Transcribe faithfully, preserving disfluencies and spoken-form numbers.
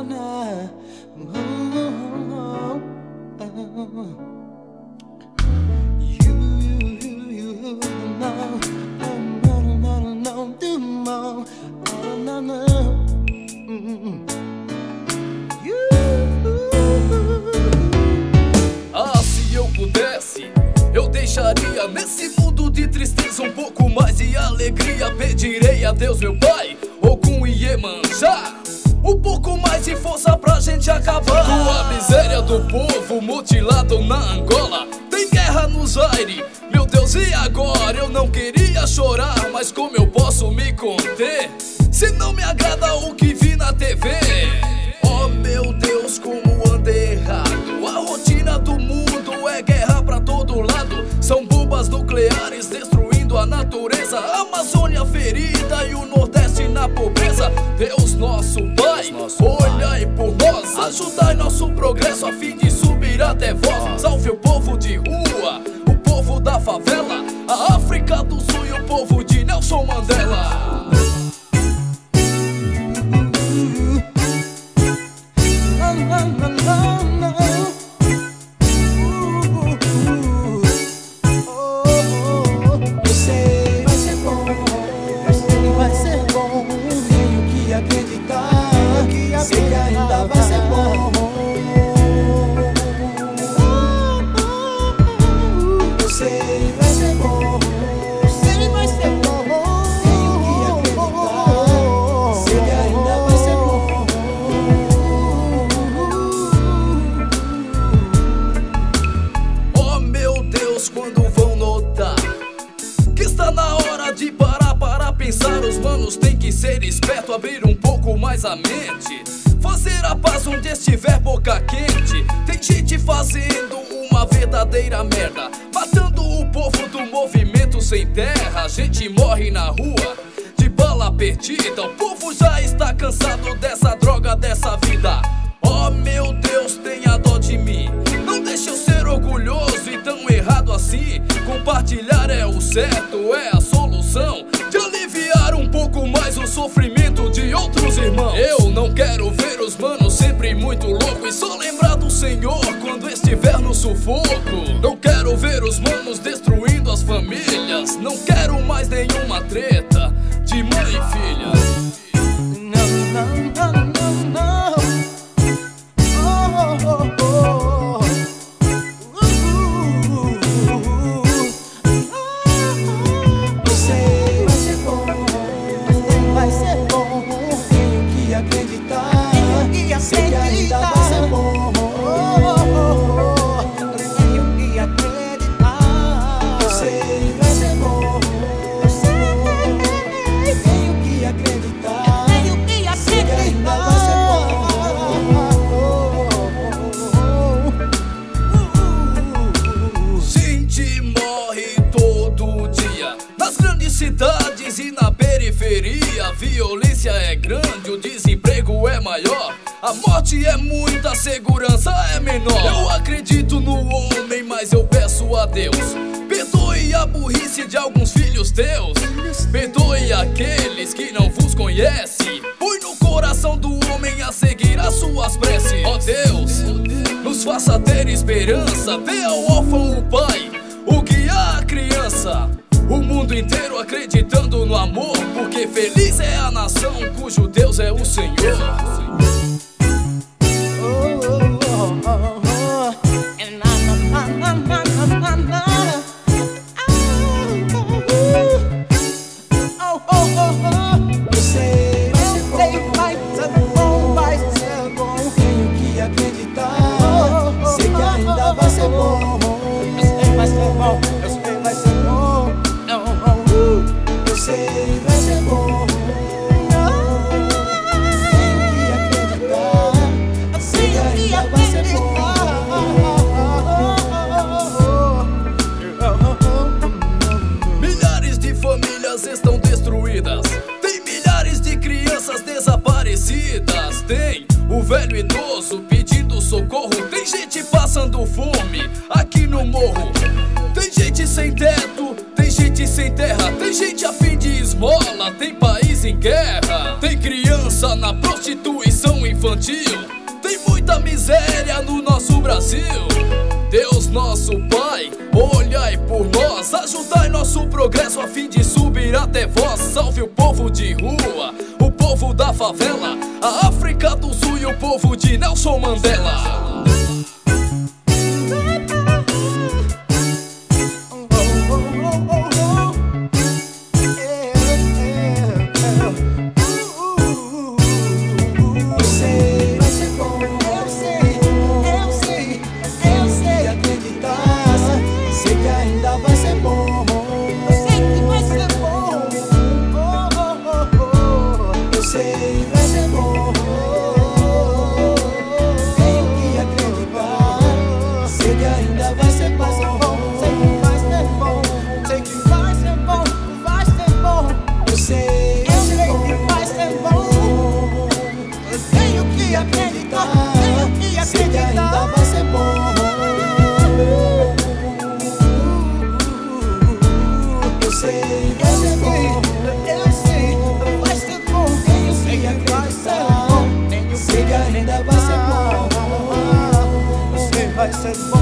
Ah, se eu pudesse, eu deixaria nesse mundo de tristeza um pouco mais de alegria. Pedirei a Deus, meu Pai, Ogum e Iemanjá, um pouco mais de força pra gente acabar com a miséria do povo mutilado na Angola. Tem guerra no Zaire, meu Deus, e agora? Eu não queria chorar, mas como eu posso me conter se não me agrada o que vi na T V? Oh meu Deus, como andei errado. A rotina do mundo é guerra pra todo lado. São bombas nucleares destruindo a natureza, a Amazônia ferida e o Nordeste na pobreza. Deus nosso Pai, olhai por nós, ajudai nosso progresso a fim de subir até vós. Salve o povo de rua, o povo da favela, a África do Sul e o povo de Nelson Mandela. Quando vão notar que está na hora de parar para pensar, os manos tem que ser esperto, abrir um pouco mais a mente, fazer a paz onde estiver boca quente. Tem gente fazendo uma verdadeira merda, matando o povo do movimento sem terra. A gente morre na rua de bala perdida, o povo já está cansado dessa droga, dessa vida. Oh meu Deus, tenha dó de mim, não deixe eu ser orgulhoso e tão errado assim. Compartilhar é o certo, é a solução de aliviar um pouco mais o sofrimento de outros irmãos. Eu não quero ver os manos sempre muito louco e só lembrar do Senhor quando estiver no sufoco. Não quero ver os manos destruindo as famílias, não quero mais nenhuma treta de mãe e filha. Não, não, não, não, não. Sei que ainda vai ser bom. Tenho que acreditar. Eu sei, vai ser bom. Eu sei, tenho que acreditar. Tenho que acreditar. Sei que ainda vai ser bom. Gente morre todo dia nas grandes cidades e na periferia. A violência é grande, o desemprego é maior, a morte é muita, a segurança é menor. Eu acredito no homem, mas eu peço a Deus, perdoe a burrice de alguns filhos teus, perdoe aqueles que não vos conhecem. Põe no coração do homem a seguir as suas preces. Ó Deus, nos faça ter esperança, dê ao órfão o pai, o guia a criança. O mundo inteiro acreditando no amor, porque feliz é a nação cujo Deus é o Senhor. Estão destruídas, tem milhares de crianças desaparecidas, tem o velho idoso pedindo socorro, tem gente passando fome aqui no morro, tem gente sem teto, tem gente sem terra, tem gente a fim de esmola, tem país em guerra, tem criança na prostituição em infantil. Tem muita miséria no nosso Brasil. Deus nosso Pai, olhai por nós, ajudai nosso progresso a fim de subir até vós. Salve o povo de rua, o povo da favela, a África do Sul e o povo de Nelson Mandela. Sei, vai ser bom. Tenho que acreditar. Sei que ainda vai ser bom. Sei que vai ser bom. Sei que vai ser bom. Vai ser bom. Eu sei, eu sei que vai ser bom. Eu tenho que acreditar. Tenho que acreditar. Sei que ainda vai ser bom. Eu sei, vai ser bom. Eu sei, vai ser bom. Sei que ainda vai ser bom. Sei que ainda vai ser bom. Você vai ser bom.